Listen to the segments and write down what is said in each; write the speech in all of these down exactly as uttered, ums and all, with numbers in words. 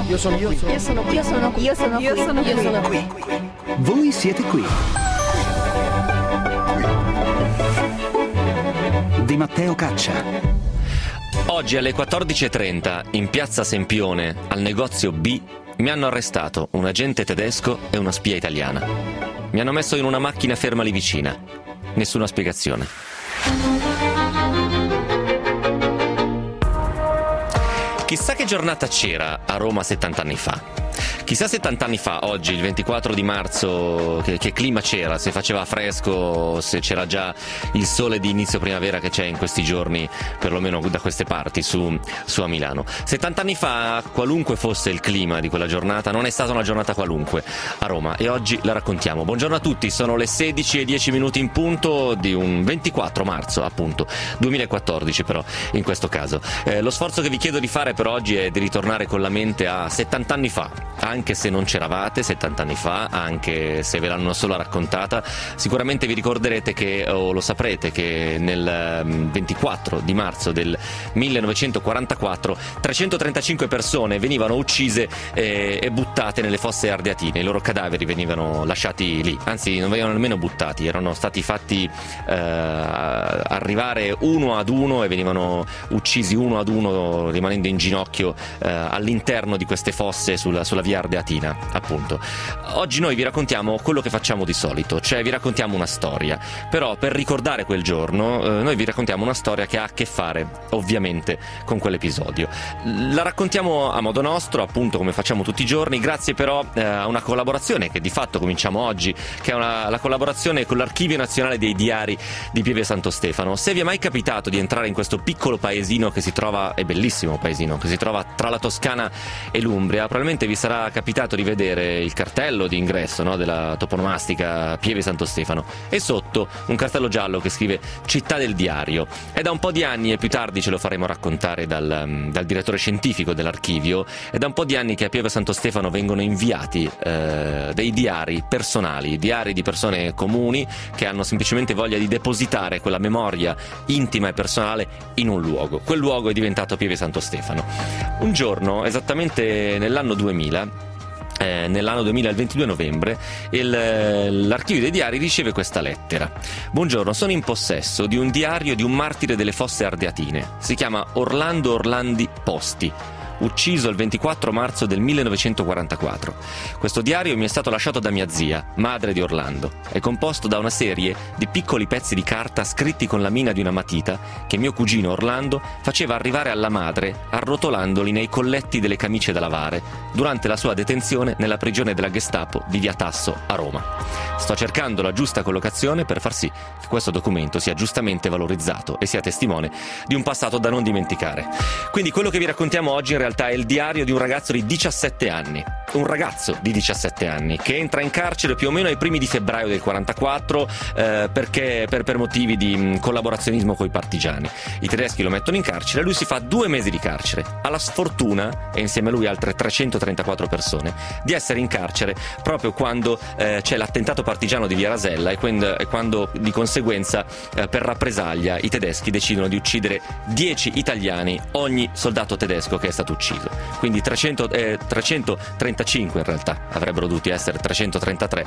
Io sono qui. Io sono qui. Io sono qui. Io sono qui. Io sono Io sono qui. Voi siete qui. Di Matteo Caccia. Oggi alle quattordici e trenta in piazza Sempione, al negozio B, mi hanno arrestato un agente tedesco e una spia italiana. Mi hanno messo in una macchina ferma lì vicina. Nessuna spiegazione. Chissà che giornata c'era a Roma settanta anni fa. Chissà settanta anni fa, oggi, il ventiquattro di marzo, che, che clima c'era, se faceva fresco, se c'era già il sole di inizio primavera che c'è in questi giorni, perlomeno da queste parti, su, su a Milano. settanta anni fa, qualunque fosse il clima di quella giornata, non è stata una giornata qualunque a Roma, e oggi la raccontiamo. Buongiorno a tutti, sono le sedici e dieci minuti in punto di un ventiquattro marzo, appunto, duemilaquattordici però, in questo caso. Eh, lo sforzo che vi chiedo di fare per oggi è di ritornare con la mente a settanta anni fa, anche se non c'eravate settanta anni fa, anche se ve l'hanno solo raccontata, sicuramente vi ricorderete che, o lo saprete, che nel ventiquattro di marzo del millenovecentoquarantaquattro trecentotrentacinque persone venivano uccise e, e buttate nelle fosse ardeatine. I loro cadaveri venivano lasciati lì, anzi non venivano nemmeno buttati, erano stati fatti eh, arrivare uno ad uno e venivano uccisi uno ad uno, rimanendo in ginocchio eh, all'interno di queste fosse sulla, sulla via Ardeatina, appunto. Oggi noi vi raccontiamo quello che facciamo di solito, cioè vi raccontiamo una storia, però per ricordare quel giorno eh, noi vi raccontiamo una storia che ha a che fare ovviamente con quell'episodio. La raccontiamo a modo nostro, appunto, come facciamo tutti i giorni, grazie però eh, a una collaborazione che di fatto cominciamo oggi, che è una, la collaborazione con l'Archivio Nazionale dei Diari di Pieve Santo Stefano. Se vi è mai capitato di entrare in questo piccolo paesino che si trova, è bellissimo paesino, che si trova tra la Toscana e l'Umbria, probabilmente vi sarà capitato di vedere il cartello di ingresso, no, della toponomastica Pieve Santo Stefano, e sotto un cartello giallo che scrive Città del Diario. È da un po' di anni, e più tardi ce lo faremo raccontare dal, dal direttore scientifico dell'archivio, è da un po' di anni che a Pieve Santo Stefano vengono inviati eh, dei diari personali, diari di persone comuni che hanno semplicemente voglia di depositare quella memoria intima e personale in un luogo. Quel luogo è diventato Pieve Santo Stefano. Un giorno, esattamente nell'anno duemila, Eh, nell'anno duemila, il ventidue novembre, il, l'Archivio dei Diari riceve questa lettera. Buongiorno, sono in possesso di un diario di un martire delle fosse ardeatine. Si chiama Orlando Orlandi Posti, ucciso il ventiquattro marzo del millenovecentoquarantaquattro. Questo diario mi è stato lasciato da mia zia, madre di Orlando. È composto da una serie di piccoli pezzi di carta scritti con la mina di una matita che mio cugino Orlando faceva arrivare alla madre arrotolandoli nei colletti delle camicie da lavare durante la sua detenzione nella prigione della Gestapo di Via Tasso a Roma. Sto cercando la giusta collocazione per far sì che questo documento sia giustamente valorizzato e sia testimone di un passato da non dimenticare. Quindi quello che vi raccontiamo oggi in realtà è il diario di un ragazzo di diciassette anni, un ragazzo di diciassette anni che entra in carcere più o meno ai primi di febbraio del quarantaquattro eh, perché per, per motivi di mh, collaborazionismo coi partigiani. I tedeschi lo mettono in carcere e lui si fa due mesi di carcere. Ha la sfortuna, e insieme a lui altre trecentotrentaquattro persone, di essere in carcere proprio quando eh, c'è l'attentato partigiano di Via Rasella e quando, e quando di conseguenza eh, per rappresaglia i tedeschi decidono di uccidere dieci italiani ogni soldato tedesco che è stato ucciso. Quindi trecento, eh, trecentotrentacinque in realtà, avrebbero dovuti essere trecentotrentatré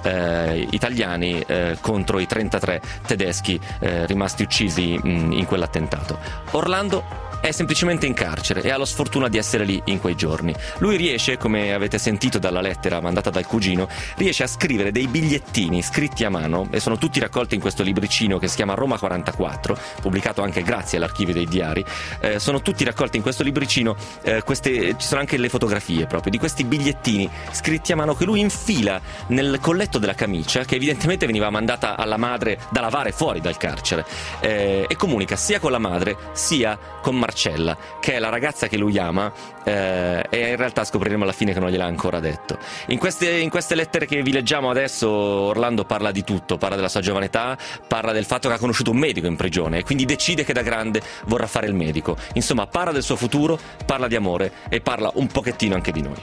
eh, italiani eh, contro i trentatré tedeschi eh, rimasti uccisi mh, in quell'attentato. Orlando è semplicemente in carcere e ha la sfortuna di essere lì in quei giorni. Lui riesce, come avete sentito dalla lettera mandata dal cugino, riesce a scrivere dei bigliettini scritti a mano, e sono tutti raccolti in questo libricino che si chiama Roma quarantaquattro, pubblicato anche grazie all'Archivio dei Diari. Eh, sono tutti raccolti in questo libricino, eh, queste, ci sono anche le fotografie proprio di questi bigliettini scritti a mano che lui infila nel colletto della camicia, che evidentemente veniva mandata alla madre da lavare fuori dal carcere, eh, e comunica sia con la madre sia con Marcella, che è la ragazza che lui ama, eh, e in realtà scopriremo alla fine che non gliel'ha ancora detto. In queste, in queste lettere che vi leggiamo adesso Orlando parla di tutto, parla della sua giovane età, parla del fatto che ha conosciuto un medico in prigione e quindi decide che da grande vorrà fare il medico. Insomma, parla del suo futuro, parla di amore e parla un pochettino anche di noi.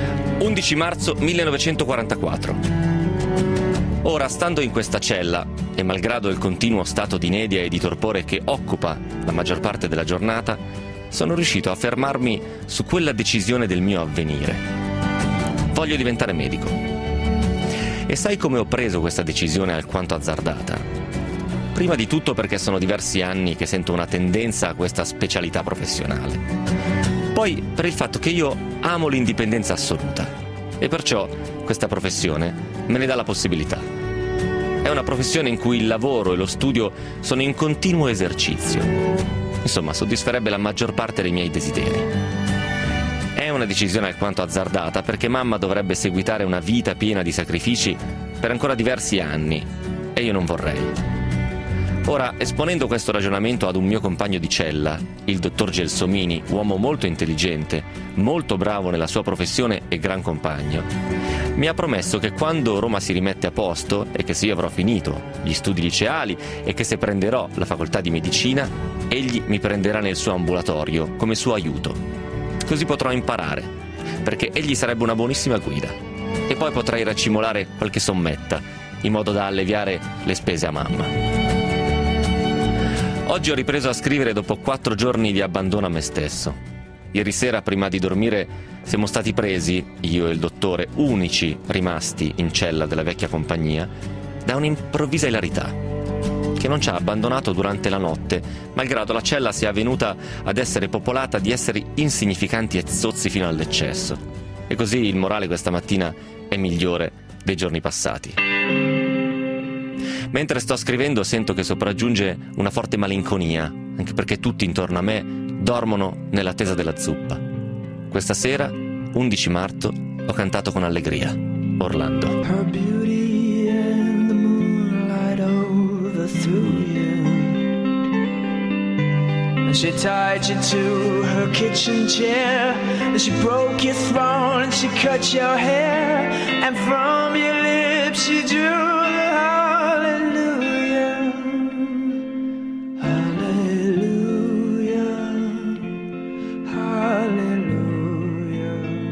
undici marzo millenovecentoquarantaquattro. Ora, stando in questa cella, e malgrado il continuo stato di inedia e di torpore che occupa la maggior parte della giornata, sono riuscito a fermarmi su quella decisione del mio avvenire. Voglio diventare medico. E sai come ho preso questa decisione alquanto azzardata? Prima di tutto perché sono diversi anni che sento una tendenza a questa specialità professionale. Poi per il fatto che io amo l'indipendenza assoluta e perciò questa professione me ne dà la possibilità. È una professione in cui il lavoro e lo studio sono in continuo esercizio. Insomma, soddisferebbe la maggior parte dei miei desideri. È una decisione alquanto azzardata perché mamma dovrebbe seguitare una vita piena di sacrifici per ancora diversi anni e io non vorrei. Ora, esponendo questo ragionamento ad un mio compagno di cella, il dottor Gelsomini, uomo molto intelligente, molto bravo nella sua professione e gran compagno, mi ha promesso che quando Roma si rimette a posto e che se io avrò finito gli studi liceali e che se prenderò la facoltà di medicina, egli mi prenderà nel suo ambulatorio come suo aiuto. Così potrò imparare, perché egli sarebbe una buonissima guida. E poi potrei racimolare qualche sommetta, in modo da alleviare le spese a mamma. Oggi ho ripreso a scrivere dopo quattro giorni di abbandono a me stesso. Ieri sera, prima di dormire, siamo stati presi, io e il dottore, unici rimasti in cella della vecchia compagnia, da un'improvvisa ilarità che non ci ha abbandonato durante la notte, malgrado la cella sia venuta ad essere popolata di esseri insignificanti e zozzi fino all'eccesso. E così il morale questa mattina è migliore dei giorni passati. Mentre sto scrivendo sento che sopraggiunge una forte malinconia, anche perché tutti intorno a me dormono nell'attesa della zuppa. Questa sera, undici marzo, ho cantato con allegria. Orlando. Her beauty and the moonlight overthrew you, and she tied you to her kitchen chair, and she broke your throne and she cut your hair, and from your lips she drew the hallelujah, hallelujah, hallelujah,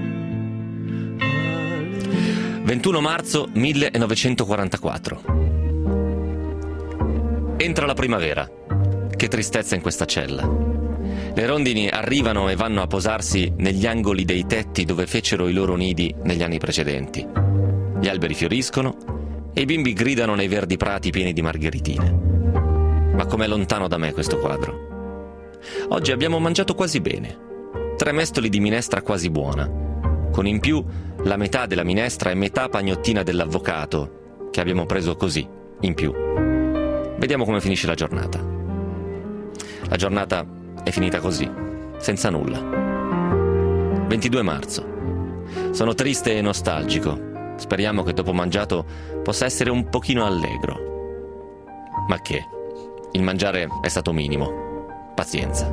hallelujah. ventuno marzo millenovecentoquarantaquattro. Entra la primavera. Che tristezza in questa cella. Le rondini arrivano e vanno a posarsi negli angoli dei tetti dove fecero i loro nidi negli anni precedenti. Gli alberi fioriscono e i bimbi gridano nei verdi prati pieni di margheritine. Ma com'è lontano da me questo quadro. Oggi abbiamo mangiato quasi bene. Tre mestoli di minestra quasi buona, con in più la metà della minestra e metà pagnottina dell'avvocato, che abbiamo preso così, in più. Vediamo come finisce la giornata. La giornata è finita così, senza nulla. ventidue marzo. Sono triste e nostalgico. Speriamo che dopo mangiato possa essere un pochino allegro. Ma che? Il mangiare è stato minimo. Pazienza.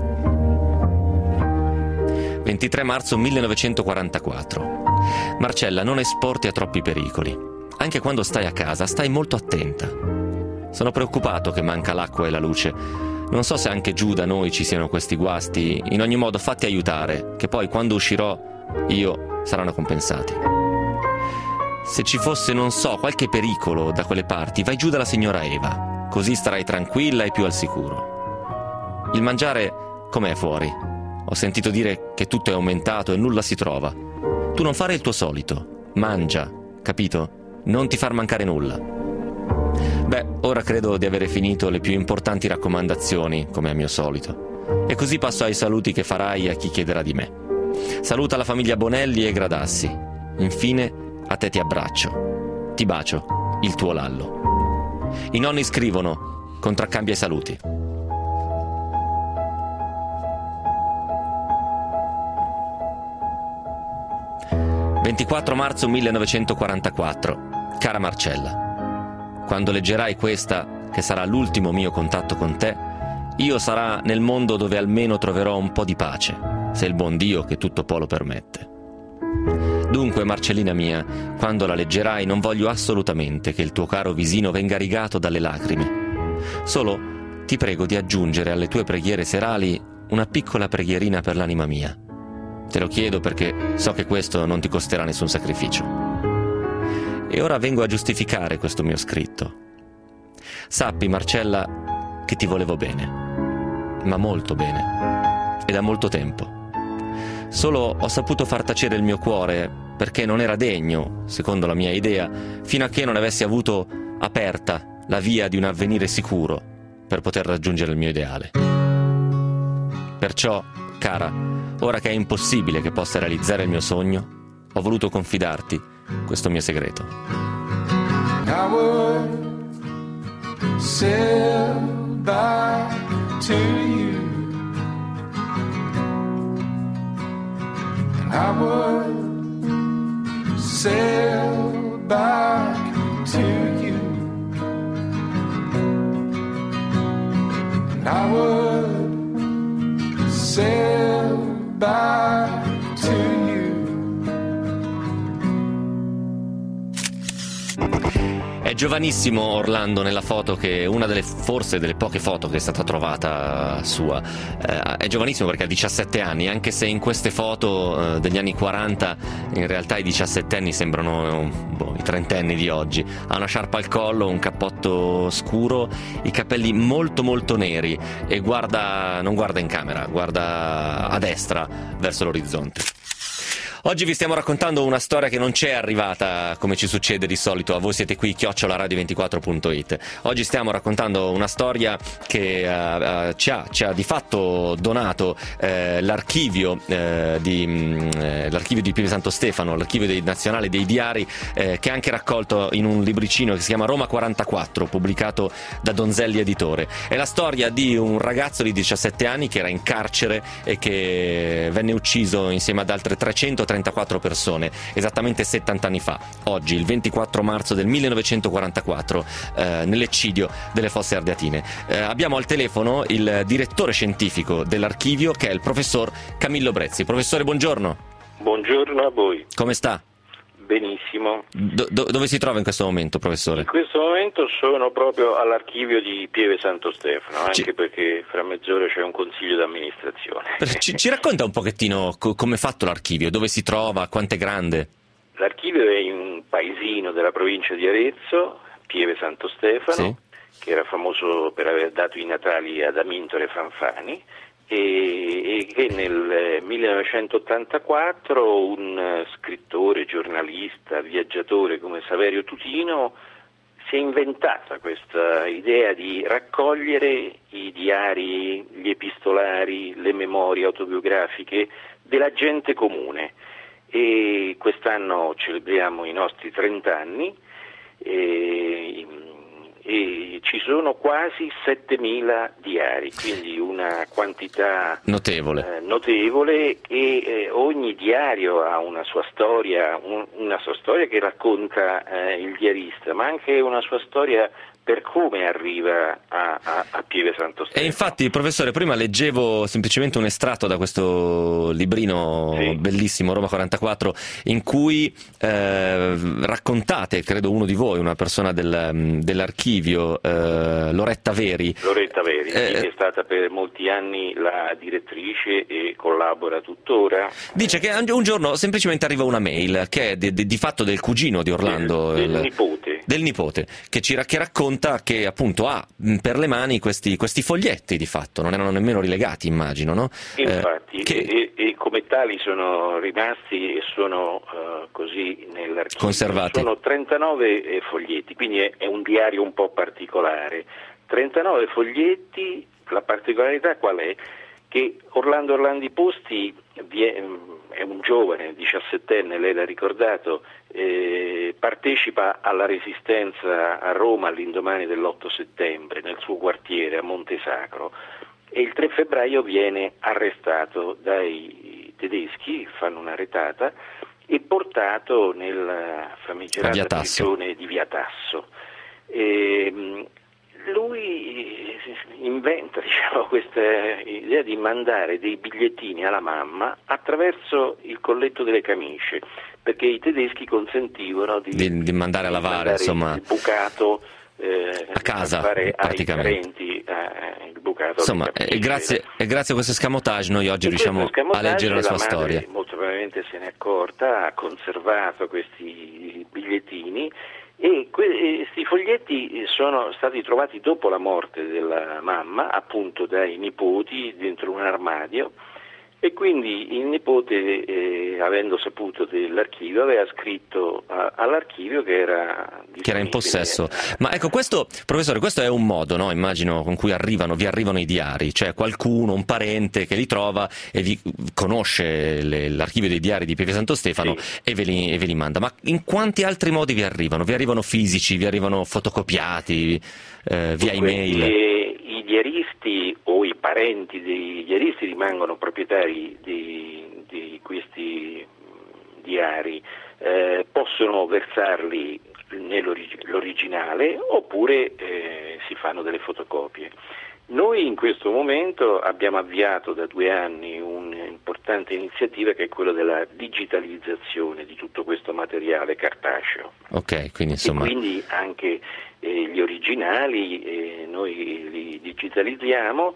ventitré marzo millenovecentoquarantaquattro. Marcella, non esporti a troppi pericoli. Anche quando stai a casa, stai molto attenta. Sono preoccupato che manca l'acqua e la luce. Non so se anche giù da noi ci siano questi guasti. In ogni modo fatti aiutare, che poi quando uscirò io saranno compensati. Se ci fosse, non so, qualche pericolo da quelle parti, vai giù dalla signora Eva, così starai tranquilla e più al sicuro. Il mangiare com'è fuori? Ho sentito dire che tutto è aumentato e nulla si trova. Tu non fare il tuo solito, mangia, capito? Non ti far mancare nulla. Beh, ora credo di avere finito le più importanti raccomandazioni, come al mio solito. E così passo ai saluti che farai a chi chiederà di me. Saluta la famiglia Bonelli e Gradassi. Infine, a te ti abbraccio. Ti bacio, il tuo Lallo. I nonni scrivono, contraccambia i saluti. ventiquattro marzo millenovecentoquarantaquattro. Cara Marcella, quando leggerai questa, che sarà l'ultimo mio contatto con te, io sarà nel mondo dove almeno troverò un po' di pace, se il buon Dio che tutto può lo permette. Dunque, Marcellina mia, quando la leggerai non voglio assolutamente che il tuo caro visino venga rigato dalle lacrime. Solo ti prego di aggiungere alle tue preghiere serali una piccola preghierina per l'anima mia. Te lo chiedo perché so che questo non ti costerà nessun sacrificio. E ora vengo a giustificare questo mio scritto. Sappi, Marcella, che ti volevo bene, ma molto bene, e da molto tempo. Solo ho saputo far tacere il mio cuore perché non era degno, secondo la mia idea, fino a che non avessi avuto aperta la via di un avvenire sicuro per poter raggiungere il mio ideale. Perciò, cara, ora che è impossibile che possa realizzare il mio sogno, ho voluto confidarti questo mio segreto. I would sail back to you, and I would sail back to you, and I would sail back to you. È giovanissimo Orlando nella foto, che una delle forse delle poche foto che è stata trovata sua. Eh, è giovanissimo perché ha diciassette anni, anche se in queste foto eh, degli anni quaranta in realtà i diciassettenni sembrano boh, i trentenni di oggi. Ha una sciarpa al collo, un cappotto scuro, i capelli molto molto neri e guarda, non guarda in camera, guarda a destra verso l'orizzonte. Oggi vi stiamo raccontando una storia che non c'è arrivata come ci succede di solito a Voi siete qui chiocciola radio ventiquattro punto it. Oggi stiamo raccontando una storia che uh, uh, ci, ha, ci ha di fatto donato uh, l'archivio, uh, di, um, l'archivio di Pieve Santo Stefano, l'archivio dei, nazionale dei diari, uh, che è anche raccolto in un libricino che si chiama Roma quarantaquattro, pubblicato da Donzelli Editore. È la storia di un ragazzo di diciassette anni che era in carcere e che venne ucciso insieme ad altre trecentotrentaquattro persone esattamente settanta anni fa, oggi il ventiquattro marzo del millenovecentoquarantaquattro, eh, nell'eccidio delle Fosse Ardeatine. Eh, abbiamo al telefono il direttore scientifico dell'archivio, che è il professor Camillo Brezzi. Professore, buongiorno. Buongiorno a voi. Come sta? Benissimo. Do- do- dove si trova in questo momento, professore? In questo momento sono proprio all'archivio di Pieve Santo Stefano, anche Ci... perché fra mezz'ora c'è un consiglio d'amministrazione. Ci, ci racconta un pochettino co- come è fatto l'archivio, dove si trova, quanto è grande? L'archivio è in un paesino della provincia di Arezzo, Pieve Santo Stefano, sì, che era famoso per aver dato i natali ad Amintore Fanfani, e, e che nel millenovecentottantaquattro un scrittore, giornalista, viaggiatore come Saverio Tutino si è inventata questa idea di raccogliere i diari, gli epistolari, le memorie autobiografiche della gente comune. E quest'anno celebriamo i nostri trent'anni e, e ci sono quasi settemila diari, quindi una quantità notevole, eh, notevole e eh, ogni diario ha una sua storia, un, una sua storia che racconta eh, il diarista, ma anche una sua storia per come arriva a, a, a Pieve Santo Stefano. E infatti, professore, prima leggevo semplicemente un estratto da questo librino, sì, bellissimo, Roma quarantaquattro, in cui eh, raccontate, credo uno di voi, una persona del, dell'archivio, eh, Loretta Veri. Loretta Veri, eh, che è stata per molti anni la direttrice e collabora tuttora. Dice che un giorno semplicemente arriva una mail, che è di, di, di fatto del cugino di Orlando. Del, del il, nipote. Del nipote, che, ci, che racconta che appunto ha per le mani questi, questi foglietti, di fatto non erano nemmeno rilegati, immagino, no? Infatti, eh, che... e, e come tali sono rimasti e sono uh, così nell'archivio. Conservati. Sono trentanove foglietti, quindi è, è un diario un po' particolare. trentanove foglietti, la particolarità qual è? Che Orlando Orlandi Posti è un giovane, diciassettenne, lei l'ha ricordato, eh, partecipa alla resistenza a Roma all'indomani dell'otto settembre nel suo quartiere a Monte Sacro e il tre febbraio viene arrestato dai tedeschi, fanno una retata, e portato nella famigerata prigione di Via Tasso. E, lui inventa, diciamo, questa idea di mandare dei bigliettini alla mamma attraverso il colletto delle camicie, perché i tedeschi consentivano di, di, di mandare a lavare, mandare insomma, il bucato eh, a casa, fare praticamente. Ai parenti, eh, il bucato. Insomma, e grazie, e grazie a questo escamotage noi oggi e riusciamo a leggere la sua la storia. Molto probabilmente se n'è accorta, ha conservato questi bigliettini e questi foglietti sono stati trovati dopo la morte della mamma, appunto dai nipoti, dentro un armadio, e quindi il nipote, eh, avendo saputo dell'archivio, aveva scritto a, all'archivio che era che era in possesso. Ma ecco, questo, professore, questo è un modo, no? Immagino, con cui arrivano, vi arrivano i diari, cioè qualcuno, un parente che li trova e vi conosce le, l'archivio dei diari di Pieve Santo Stefano, sì, e, ve li, e ve li manda. Ma in quanti altri modi vi arrivano? Vi arrivano fisici, vi arrivano fotocopiati, eh, via Dunque, email? Eh, I diaristi o i parenti dei diaristi rimangono proprietari di, di questi diari, eh, possono versarli nell'originale oppure eh, si fanno delle fotocopie. Noi in questo momento abbiamo avviato da due anni un'importante iniziativa che è quella della digitalizzazione di tutto questo materiale cartaceo. Ok, quindi insomma... E quindi anche eh, gli originali eh, noi li digitalizziamo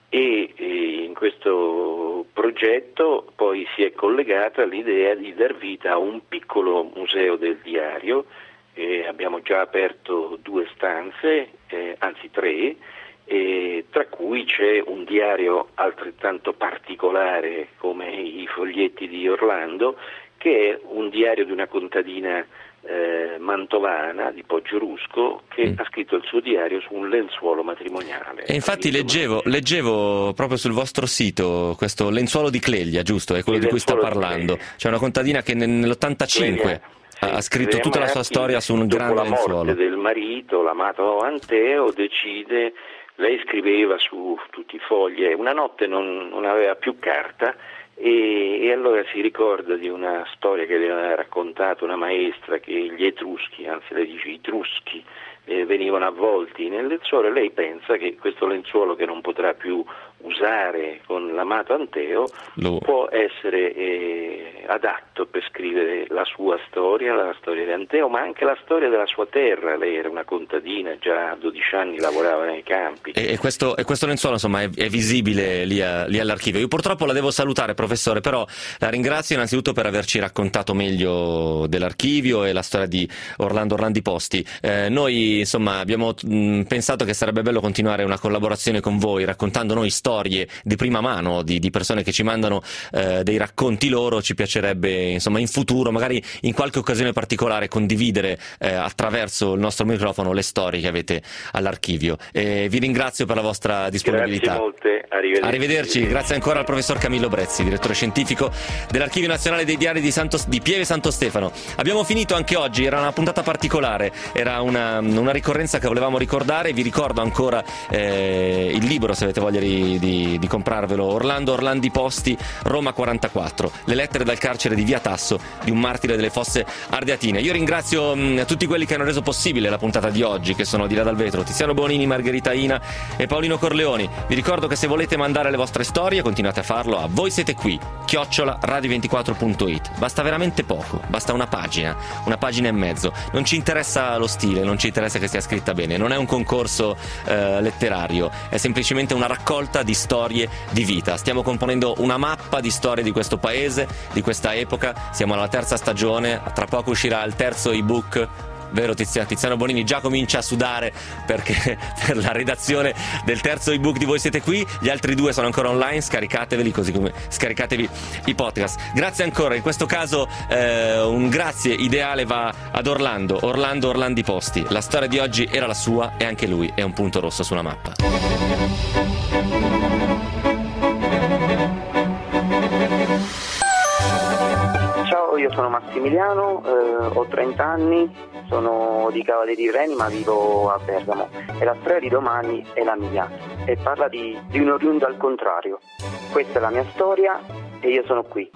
e eh, in questo progetto poi si è collegata l'idea di dar vita a un piccolo museo del diario. Eh, abbiamo già aperto due stanze, eh, anzi tre, eh, tra cui c'è un diario altrettanto particolare come i foglietti di Orlando, che è un diario di una contadina eh, mantovana di Poggiorusko che mm. ha scritto il suo diario su un lenzuolo matrimoniale. E infatti leggevo, leggevo proprio sul vostro sito questo lenzuolo di Cleglia, giusto? È quello il di cui sta parlando. C'è una contadina che nell'ottantacinque... Cleglia. Sì, ha scritto tutta la sua storia su un grande lenzuolo. Dopo la morte del marito, l'amato Anteo decide, lei scriveva su tutti i fogli, una notte non, non aveva più carta e, e allora si ricorda di una storia che le aveva raccontato una maestra, che gli Etruschi, anzi lei dice i Truschi, eh, venivano avvolti nel lenzuolo, e lei pensa che questo lenzuolo, che non potrà più usare con l'amato Anteo, Lo... può essere eh, adatto per scrivere la sua storia, la storia di Anteo, ma anche la storia della sua terra. Lei era una contadina, già a dodici anni lavorava nei campi. E, e, questo, e questo lenzuolo insomma è, è visibile lì, a, lì all'archivio. Io purtroppo la devo salutare, professore, però la ringrazio innanzitutto per averci raccontato meglio dell'archivio e la storia di Orlando Orlandi Posti. Eh, noi insomma abbiamo mh, pensato che sarebbe bello continuare una collaborazione con voi, raccontando noi storie di prima mano di, di persone che ci mandano eh, dei racconti loro. Ci piacerebbe insomma in futuro, magari in qualche occasione particolare, condividere eh, attraverso il nostro microfono le storie che avete all'archivio. Eh, vi ringrazio per la vostra disponibilità. Grazie molte, arrivederci. Arrivederci, grazie ancora al professor Camillo Brezzi, direttore scientifico dell'Archivio Nazionale dei Diari di, Santo, di Pieve Santo Stefano. Abbiamo finito anche oggi, era una puntata particolare, era una, una ricorrenza che volevamo ricordare. Vi ricordo ancora eh, il libro, se avete voglia di Di, di comprarvelo, Orlando Orlandi Posti, Roma quarantaquattro, le lettere dal carcere di Via Tasso di un martire delle Fosse Ardeatine. Io ringrazio mh, tutti quelli che hanno reso possibile la puntata di oggi, che sono Di là dal vetro, Tiziano Bonini, Margherita Ina e Paolino Corleoni. Vi ricordo che se volete mandare le vostre storie continuate a farlo a voi siete qui chiocciola radio ventiquattro punto it. Basta veramente poco, basta una pagina, una pagina e mezzo. Non ci interessa lo stile, non ci interessa che sia scritta bene, non è un concorso eh, letterario, è semplicemente una raccolta di storie di vita. Stiamo componendo una mappa di storie di questo paese, di questa epoca. Siamo alla terza stagione, tra poco uscirà il terzo ebook. Vero Tiziano? Tiziano Bonini già comincia a sudare perché per la redazione del terzo ebook di Voi siete qui. Gli altri due sono ancora online, scaricateveli, così come scaricatevi i podcast. Grazie ancora, in questo caso eh, un grazie ideale va ad Orlando, Orlando Orlandi Posti. La storia di oggi era la sua e anche lui è un punto rosso sulla mappa. Ciao, io sono Massimiliano, eh, ho trenta anni, sono di Cava dei Tirreni ma vivo a Bergamo e la storia di domani è la mia e parla di, di un oriundo al contrario. Questa è la mia storia e io sono qui.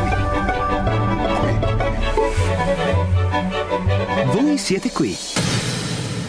Voi siete qui.